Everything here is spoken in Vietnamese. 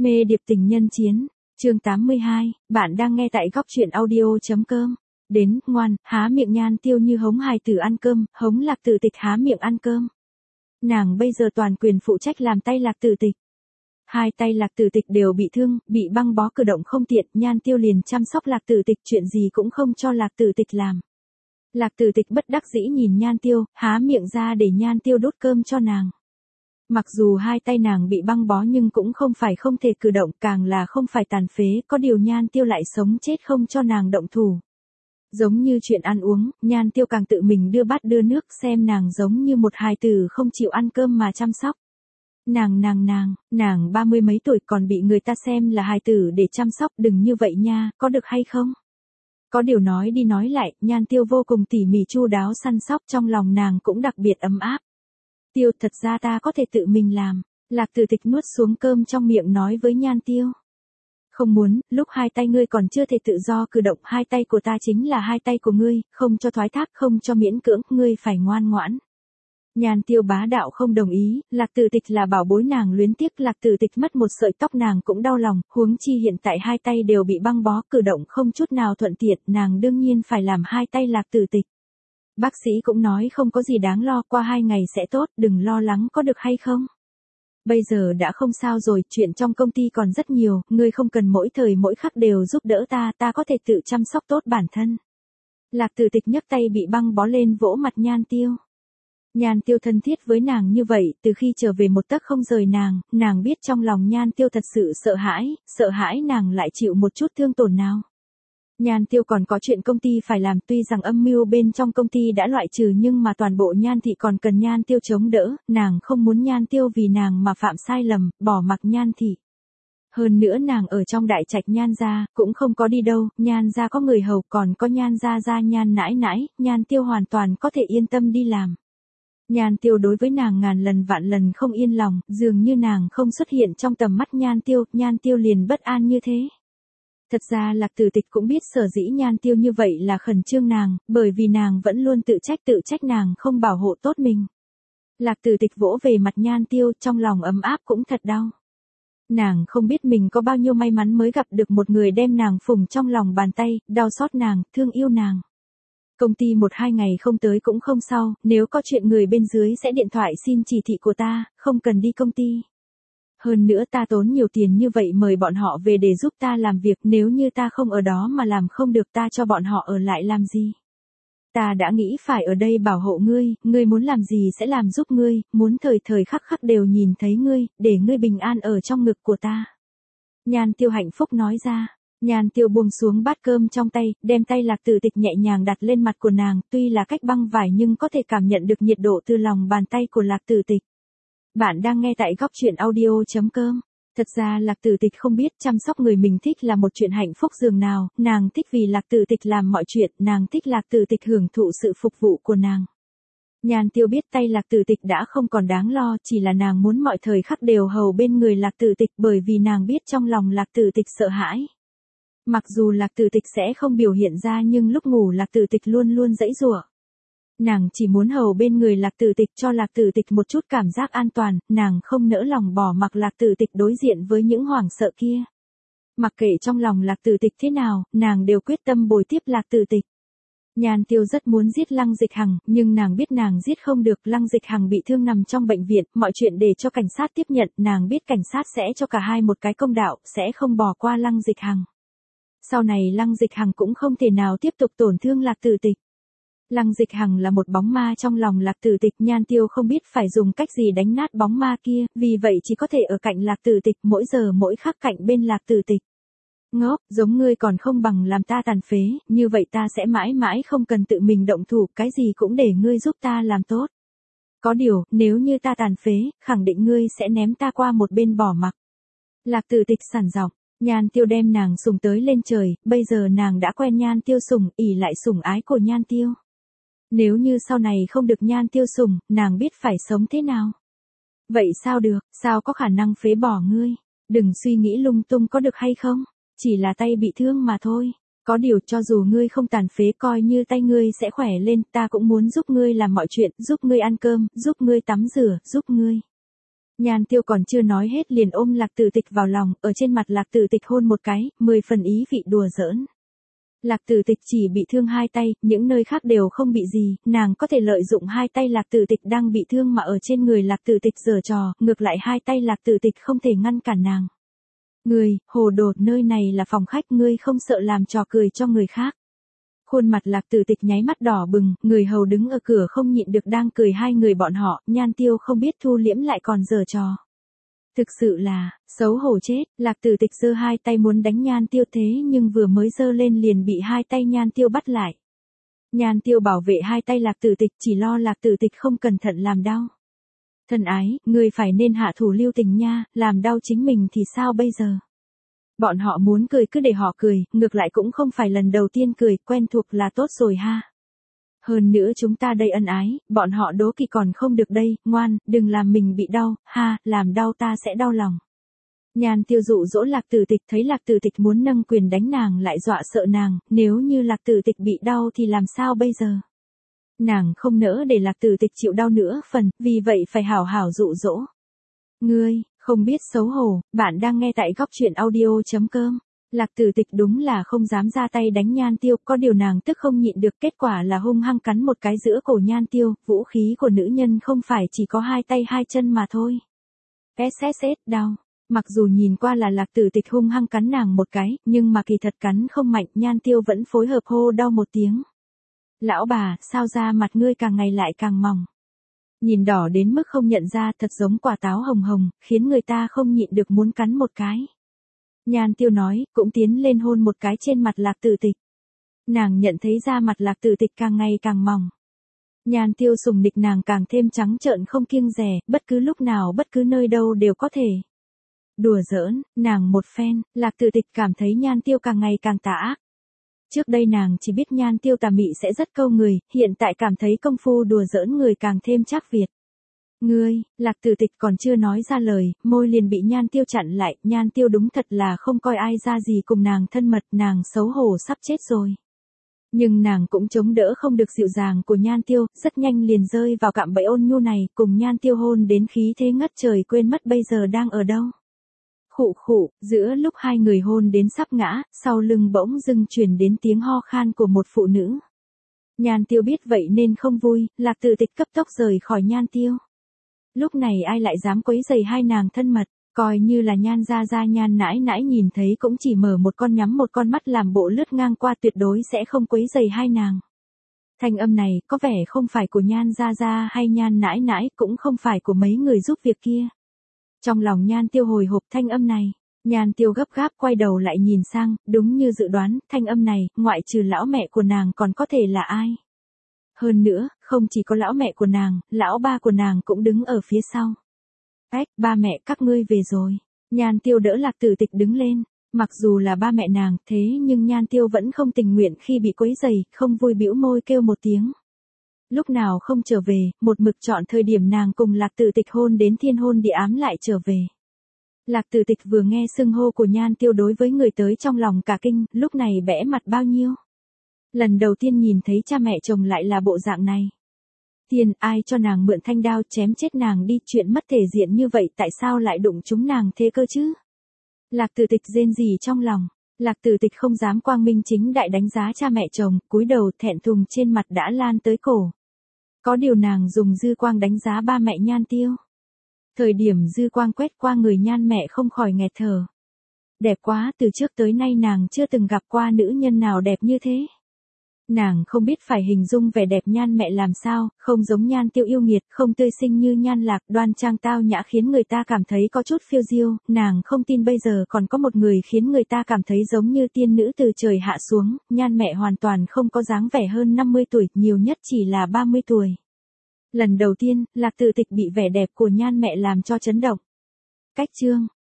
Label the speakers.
Speaker 1: Mê điệp tình nhân chiến, chương 82, bạn đang nghe tại góc truyện audio.com. Đến, ngoan, há miệng Nhan Tiêu như hống hài tử ăn cơm, hống Lạc Tử Tịch há miệng ăn cơm. Nàng bây giờ toàn quyền phụ trách làm tay Lạc Tử Tịch. Hai tay Lạc Tử Tịch đều bị thương, bị băng bó cử động không tiện, Nhan Tiêu liền chăm sóc Lạc Tử Tịch, chuyện gì cũng không cho Lạc Tử Tịch làm. Lạc Tử Tịch bất đắc dĩ nhìn Nhan Tiêu, há miệng ra để Nhan Tiêu đút cơm cho nàng. Mặc dù hai tay nàng bị băng bó nhưng cũng không phải không thể cử động, càng là không phải tàn phế, có điều Nhan Tiêu lại sống chết không cho nàng động thủ. Giống như chuyện ăn uống, Nhan Tiêu càng tự mình đưa bát đưa nước, xem nàng giống như một hài tử không chịu ăn cơm mà chăm sóc. Nàng 30 mấy tuổi còn bị người ta xem là hài tử để chăm sóc, đừng như vậy nha, có được hay không? Có điều nói đi nói lại, Nhan Tiêu vô cùng tỉ mỉ chu đáo săn sóc, trong lòng nàng cũng đặc biệt ấm áp. Tiêu, thật ra ta có thể tự mình làm. Lạc Tử Tịch nuốt xuống cơm trong miệng nói với Nhan Tiêu. Không muốn, lúc hai tay ngươi còn chưa thể tự do cử động, hai tay của ta chính là hai tay của ngươi, không cho thoái thác, không cho miễn cưỡng, ngươi phải ngoan ngoãn. Nhan Tiêu bá đạo không đồng ý, Lạc Tử Tịch là bảo bối nàng luyến tiếc, Lạc Tử Tịch mất một sợi tóc nàng cũng đau lòng, huống chi hiện tại hai tay đều bị băng bó, cử động không chút nào thuận tiện, nàng đương nhiên phải làm hai tay Lạc Tử Tịch. Bác sĩ cũng nói không có gì đáng lo, qua 2 ngày sẽ tốt, đừng lo lắng, có được hay không? Bây giờ đã không sao rồi, chuyện trong công ty còn rất nhiều, ngươi không cần mỗi thời mỗi khắc đều giúp đỡ ta có thể tự chăm sóc tốt bản thân. Lạc Tử Tịch nhấc tay bị băng bó lên vỗ mặt Nhan Tiêu. Nhan Tiêu thân thiết với nàng như vậy, từ khi trở về một tấc không rời nàng biết trong lòng Nhan Tiêu thật sự sợ hãi nàng lại chịu một chút thương tổn nào. Nhan Tiêu còn có chuyện công ty phải làm, tuy rằng âm mưu bên trong công ty đã loại trừ nhưng mà toàn bộ Nhan thị còn cần Nhan Tiêu chống đỡ, nàng không muốn Nhan Tiêu vì nàng mà phạm sai lầm, bỏ mặc Nhan thị. Hơn nữa nàng ở trong đại trạch Nhan gia, cũng không có đi đâu, Nhan gia có người hầu, còn có Nhan gia Nhan nãi nãi, Nhan Tiêu hoàn toàn có thể yên tâm đi làm. Nhan Tiêu đối với nàng ngàn lần vạn lần không yên lòng, dường như nàng không xuất hiện trong tầm mắt Nhan Tiêu liền bất an như thế. Thật ra Lạc Tử Tịch cũng biết sở dĩ Nhan Tiêu như vậy là khẩn trương nàng, bởi vì nàng vẫn luôn tự trách nàng không bảo hộ tốt mình. Lạc Tử Tịch vỗ về mặt Nhan Tiêu, trong lòng ấm áp cũng thật đau. Nàng không biết mình có bao nhiêu may mắn mới gặp được một người đem nàng phùng trong lòng bàn tay, đau xót nàng, thương yêu nàng. Công ty 1-2 ngày không tới cũng không sao, nếu có chuyện người bên dưới sẽ điện thoại xin chỉ thị của ta, không cần đi công ty. Hơn nữa ta tốn nhiều tiền như vậy mời bọn họ về để giúp ta làm việc, nếu như ta không ở đó mà làm không được ta cho bọn họ ở lại làm gì. Ta đã nghĩ phải ở đây bảo hộ ngươi muốn làm gì sẽ làm giúp ngươi, muốn thời thời khắc khắc đều nhìn thấy ngươi, để ngươi bình an ở trong ngực của ta. Nhan Tiêu hạnh phúc nói ra. Nhan Tiêu buông xuống bát cơm trong tay, đem tay Lạc Tử Tịch nhẹ nhàng đặt lên mặt của nàng, tuy là cách băng vải nhưng có thể cảm nhận được nhiệt độ từ lòng bàn tay của Lạc Tử Tịch. Bạn đang nghe tại góc truyện audio.com. Thật ra Lạc Tử Tịch không biết chăm sóc người mình thích là một chuyện hạnh phúc dường nào, nàng thích vì Lạc Tử Tịch làm mọi chuyện, nàng thích Lạc Tử Tịch hưởng thụ sự phục vụ của nàng. Nhan Tiêu biết tay Lạc Tử Tịch đã không còn đáng lo, chỉ là nàng muốn mọi thời khắc đều hầu bên người Lạc Tử Tịch, bởi vì nàng biết trong lòng Lạc Tử Tịch sợ hãi. Mặc dù Lạc Tử Tịch sẽ không biểu hiện ra nhưng lúc ngủ Lạc Tử Tịch luôn luôn giãy giụa. Nàng chỉ muốn hầu bên người Lạc Tử Tịch, cho Lạc Tử Tịch một chút cảm giác an toàn, nàng không nỡ lòng bỏ mặc Lạc Tử Tịch đối diện với những hoảng sợ kia. Mặc kệ trong lòng Lạc Tử Tịch thế nào, nàng đều quyết tâm bồi tiếp Lạc Tử Tịch. Nhan Tiêu rất muốn giết Lăng Dịch Hằng, nhưng nàng biết nàng giết không được, Lăng Dịch Hằng bị thương nằm trong bệnh viện, mọi chuyện để cho cảnh sát tiếp nhận, nàng biết cảnh sát sẽ cho cả hai một cái công đạo, sẽ không bỏ qua Lăng Dịch Hằng. Sau này Lăng Dịch Hằng cũng không thể nào tiếp tục tổn thương Lạc Tử Tịch. Lăng Dịch Hằng là một bóng ma trong lòng Lạc Tử Tịch, Nhan Tiêu không biết phải dùng cách gì đánh nát bóng ma kia, vì vậy chỉ có thể ở cạnh Lạc Tử Tịch, mỗi giờ mỗi khắc cạnh bên Lạc Tử Tịch. Ngốc, giống ngươi còn không bằng làm ta tàn phế, như vậy ta sẽ mãi mãi không cần tự mình động thủ, cái gì cũng để ngươi giúp ta làm tốt. Có điều, nếu như ta tàn phế, khẳng định ngươi sẽ ném ta qua một bên bỏ mặc. Lạc Tử Tịch sẵn giọng. Nhan Tiêu đem nàng sủng tới lên trời, bây giờ nàng đã quen Nhan Tiêu sủng, ỷ lại sủng ái của Nhan Tiêu. Nếu như sau này không được Nhan Tiêu sủng, nàng biết phải sống thế nào. Vậy sao được, sao có khả năng phế bỏ ngươi? Đừng suy nghĩ lung tung có được hay không? Chỉ là tay bị thương mà thôi. Có điều cho dù ngươi không tàn phế coi như tay ngươi sẽ khỏe lên, ta cũng muốn giúp ngươi làm mọi chuyện, giúp ngươi ăn cơm, giúp ngươi tắm rửa, giúp ngươi. Nhan Tiêu còn chưa nói hết liền ôm Lạc Tử Tịch vào lòng, ở trên mặt Lạc Tử Tịch hôn một cái, 10 phần ý vị đùa giỡn. Lạc Tử Tịch chỉ bị thương hai tay, những nơi khác đều không bị gì, nàng có thể lợi dụng hai tay Lạc Tử Tịch đang bị thương mà ở trên người Lạc Tử Tịch giở trò, ngược lại hai tay Lạc Tử Tịch không thể ngăn cản nàng. Ngươi, hồ đồ, nơi này là phòng khách, ngươi không sợ làm trò cười cho người khác. Khuôn mặt Lạc Tử Tịch nháy mắt đỏ bừng, người hầu đứng ở cửa không nhịn được đang cười hai người bọn họ, Nhan Tiêu không biết thu liễm lại còn giở trò. Thực sự là, xấu hổ chết, Lạc Tử Tịch giơ hai tay muốn đánh Nhan Tiêu thế nhưng vừa mới giơ lên liền bị hai tay Nhan Tiêu bắt lại. Nhan Tiêu bảo vệ hai tay Lạc Tử Tịch chỉ lo Lạc Tử Tịch không cẩn thận làm đau. Thân ái, ngươi phải nên hạ thủ lưu tình nha, làm đau chính mình thì sao bây giờ? Bọn họ muốn cười cứ để họ cười, ngược lại cũng không phải lần đầu tiên cười, quen thuộc là tốt rồi ha. Hơn nữa chúng ta đây ân ái, bọn họ đố kỵ còn không được đây, ngoan, đừng làm mình bị đau, ha, làm đau ta sẽ đau lòng. Nhan Tiêu dụ dỗ Lạc Tử Tịch, thấy Lạc Tử Tịch muốn nâng quyền đánh nàng lại dọa sợ nàng, nếu như Lạc Tử Tịch bị đau thì làm sao bây giờ? Nàng không nỡ để Lạc Tử Tịch chịu đau nữa vì vậy phải hảo hảo dụ dỗ. Ngươi, không biết xấu hổ, bạn đang nghe tại góc truyện audio.com. Lạc Tử Tịch đúng là không dám ra tay đánh Nhan Tiêu, có điều nàng tức không nhịn được, kết quả là hung hăng cắn một cái giữa cổ Nhan Tiêu, vũ khí của nữ nhân không phải chỉ có hai tay hai chân mà thôi. SSS, đau. Mặc dù nhìn qua là Lạc Tử Tịch hung hăng cắn nàng một cái, nhưng mà kỳ thật cắn không mạnh, Nhan Tiêu vẫn phối hợp hô đau một tiếng. Lão bà, sao da mặt ngươi càng ngày lại càng mỏng? Nhìn đỏ đến mức không nhận ra, thật giống quả táo hồng hồng, khiến người ta không nhịn được muốn cắn một cái. Nhan Tiêu nói, cũng tiến lên hôn một cái trên mặt Lạc Tử Tịch. Nàng nhận thấy da mặt Lạc Tử Tịch càng ngày càng mỏng. Nhan Tiêu sùng nịch nàng càng thêm trắng trợn không kiêng dè, bất cứ lúc nào bất cứ nơi đâu đều có thể. Đùa giỡn, nàng một phen, Lạc Tử Tịch cảm thấy Nhan Tiêu càng ngày càng tà ác. Trước đây nàng chỉ biết Nhan Tiêu tà mị sẽ rất câu người, hiện tại cảm thấy công phu đùa giỡn người càng thêm chắc Việt. Ngươi, Lạc Tử Tịch còn chưa nói ra lời, môi liền bị Nhan Tiêu chặn lại, Nhan Tiêu đúng thật là không coi ai ra gì cùng nàng thân mật, nàng xấu hổ sắp chết rồi. Nhưng nàng cũng chống đỡ không được dịu dàng của Nhan Tiêu, rất nhanh liền rơi vào cạm bẫy ôn nhu này, cùng Nhan Tiêu hôn đến khí thế ngất trời, quên mất bây giờ đang ở đâu. Khụ khụ, giữa lúc hai người hôn đến sắp ngã, sau lưng bỗng dưng truyền đến tiếng ho khan của một phụ nữ. Nhan Tiêu biết vậy nên không vui, Lạc Tử Tịch cấp tốc rời khỏi Nhan Tiêu. Lúc này ai lại dám quấy rầy hai nàng thân mật, coi như là Nhan gia gia Nhan nãi nãi nhìn thấy cũng chỉ mở một con nhắm một con mắt làm bộ lướt ngang qua, tuyệt đối sẽ không quấy rầy hai nàng. Thanh âm này có vẻ không phải của Nhan gia gia hay Nhan nãi nãi, cũng không phải của mấy người giúp việc kia. Trong lòng Nhan Tiêu hồi hộp thanh âm này, Nhan Tiêu gấp gáp quay đầu lại nhìn sang, đúng như dự đoán, thanh âm này, ngoại trừ lão mẹ của nàng còn có thể là ai? Hơn nữa, không chỉ có lão mẹ của nàng, lão ba của nàng cũng đứng ở phía sau. Ách, ba mẹ các ngươi về rồi. Nhan Tiêu đỡ Lạc Tử Tịch đứng lên, mặc dù là ba mẹ nàng, thế nhưng Nhan Tiêu vẫn không tình nguyện khi bị quấy rầy, không vui bĩu môi kêu một tiếng. Lúc nào không trở về, một mực chọn thời điểm nàng cùng Lạc Tử Tịch hôn đến thiên hôn địa ám lại trở về. Lạc Tử Tịch vừa nghe xưng hô của Nhan Tiêu đối với người tới trong lòng cả kinh, lúc này bẽ mặt bao nhiêu. Lần đầu tiên nhìn thấy cha mẹ chồng lại là bộ dạng này. Tiền, ai cho nàng mượn thanh đao chém chết nàng đi, chuyện mất thể diện như vậy tại sao lại đụng chúng nàng thế cơ chứ? Lạc Tử Tịch rên rỉ trong lòng, Lạc Tử Tịch không dám quang minh chính đại đánh giá cha mẹ chồng, cúi đầu thẹn thùng trên mặt đã lan tới cổ. Có điều nàng dùng dư quang đánh giá ba mẹ Nhan Tiêu. Thời điểm dư quang quét qua người Nhan mẹ không khỏi nghẹt thở. Đẹp quá, từ trước tới nay nàng chưa từng gặp qua nữ nhân nào đẹp như thế. Nàng không biết phải hình dung vẻ đẹp Nhan mẹ làm sao, không giống Nhan Tiêu yêu nghiệt, không tươi xinh như Nhan Lạc, đoan trang tao nhã khiến người ta cảm thấy có chút phiêu diêu, nàng không tin bây giờ còn có một người khiến người ta cảm thấy giống như tiên nữ từ trời hạ xuống, Nhan mẹ hoàn toàn không có dáng vẻ hơn 50 tuổi, nhiều nhất chỉ là 30 tuổi. Lần đầu tiên, Lạc Tử Tịch bị vẻ đẹp của Nhan mẹ làm cho chấn động. Cách chương